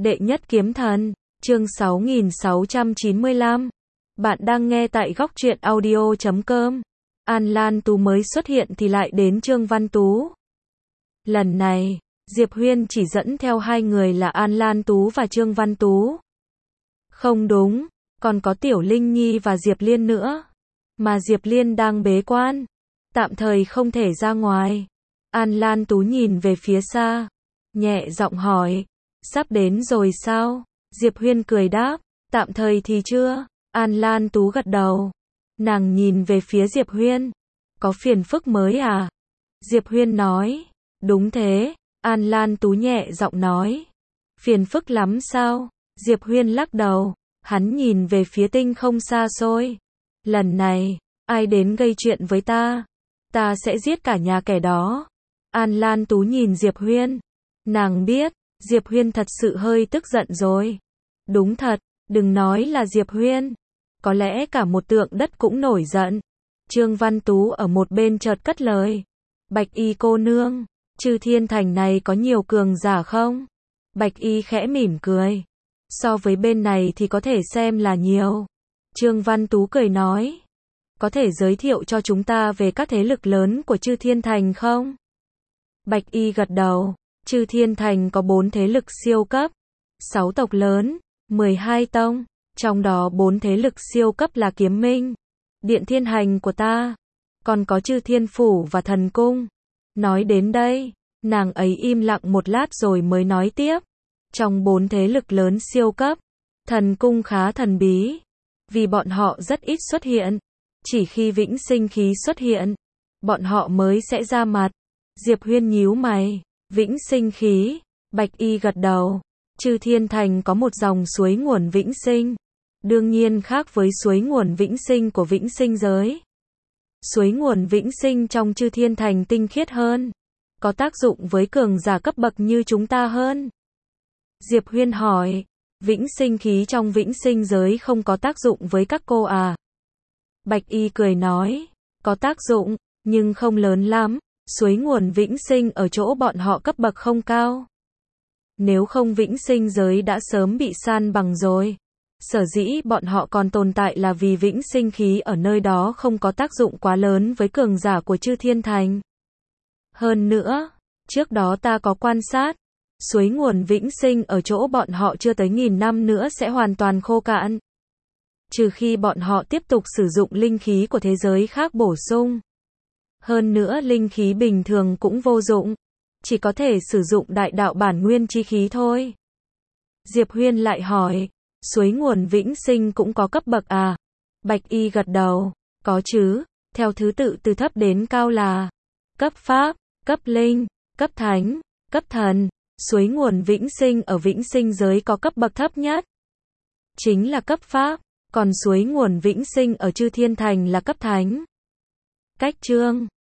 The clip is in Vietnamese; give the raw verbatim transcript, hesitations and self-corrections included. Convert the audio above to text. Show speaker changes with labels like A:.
A: Đệ nhất kiếm thần, chương sáu nghìn sáu trăm chín mươi lăm. Bạn đang nghe tại góc truyện audio chấm com. An Lan Tú mới xuất hiện thì lại đến Trương Văn Tú. Lần này, Diệp Huyên chỉ dẫn theo hai người là An Lan Tú và Trương Văn Tú. Không đúng, còn có Tiểu Linh Nhi và Diệp Liên nữa. Mà Diệp Liên đang bế quan, tạm thời không thể ra ngoài. An Lan Tú nhìn về phía xa, nhẹ giọng hỏi, sắp đến rồi sao? Diệp Huyên cười đáp, tạm thời thì chưa. An Lan Tú gật đầu. Nàng nhìn về phía Diệp Huyên, có phiền phức mới à? Diệp Huyên nói, đúng thế. An Lan Tú nhẹ giọng nói, phiền phức lắm sao? Diệp Huyên lắc đầu, hắn nhìn về phía tinh không xa xôi. Lần này, ai đến gây chuyện với ta? Ta sẽ giết cả nhà kẻ đó. An Lan Tú nhìn Diệp Huyên. Nàng biết, Diệp Huyên thật sự hơi tức giận rồi. Đúng thật, đừng nói là Diệp Huyên. Có lẽ cả một tượng đất cũng nổi giận. Trương Văn Tú ở một bên chợt cất lời. Bạch Y cô nương, Chư Thiên Thành này có nhiều cường giả không? Bạch Y khẽ mỉm cười. So với bên này thì có thể xem là nhiều. Trương Văn Tú cười nói. Có thể giới thiệu cho chúng ta về các thế lực lớn của Chư Thiên Thành không? Bạch Y gật đầu. Chư Thiên Thành có bốn thế lực siêu cấp, sáu tộc lớn, mười hai tông, trong đó bốn thế lực siêu cấp là Kiếm Minh, Điện Thiên Hành của ta, còn có Chư Thiên Phủ và Thần Cung. Nói đến đây, nàng ấy im lặng một lát rồi mới nói tiếp. Trong bốn thế lực lớn siêu cấp, Thần Cung khá thần bí, vì bọn họ rất ít xuất hiện, chỉ khi Vĩnh Sinh Khí xuất hiện, bọn họ mới sẽ ra mặt. Diệp Huyên nhíu mày. Vĩnh Sinh Khí, Bạch Y gật đầu. Chư Thiên Thành có một dòng suối nguồn vĩnh sinh, đương nhiên khác với suối nguồn vĩnh sinh của Vĩnh Sinh giới. Suối nguồn vĩnh sinh trong Chư Thiên Thành tinh khiết hơn, có tác dụng với cường giả cấp bậc như chúng ta hơn. Diệp Huyên hỏi, Vĩnh Sinh Khí trong Vĩnh Sinh giới không có tác dụng với các cô à? Bạch Y cười nói, có tác dụng, nhưng không lớn lắm. Suối nguồn vĩnh sinh ở chỗ bọn họ cấp bậc không cao. Nếu không Vĩnh Sinh giới đã sớm bị san bằng rồi. Sở dĩ bọn họ còn tồn tại là vì Vĩnh Sinh Khí ở nơi đó không có tác dụng quá lớn với cường giả của Chư Thiên Thành. Hơn nữa, trước đó ta có quan sát, suối nguồn vĩnh sinh ở chỗ bọn họ chưa tới nghìn năm nữa sẽ hoàn toàn khô cạn. Trừ khi bọn họ tiếp tục sử dụng linh khí của thế giới khác bổ sung. Hơn nữa linh khí bình thường cũng vô dụng, chỉ có thể sử dụng đại đạo bản nguyên chi khí thôi. Diệp Huyên lại hỏi, suối nguồn vĩnh sinh cũng có cấp bậc à? Bạch Y gật đầu, có chứ, theo thứ tự từ thấp đến cao là cấp pháp, cấp linh, cấp thánh, cấp thần. Suối nguồn vĩnh sinh ở Vĩnh Sinh giới có cấp bậc thấp nhất, chính là cấp pháp, còn suối nguồn vĩnh sinh ở Chư Thiên Thành là cấp thánh. Cách chương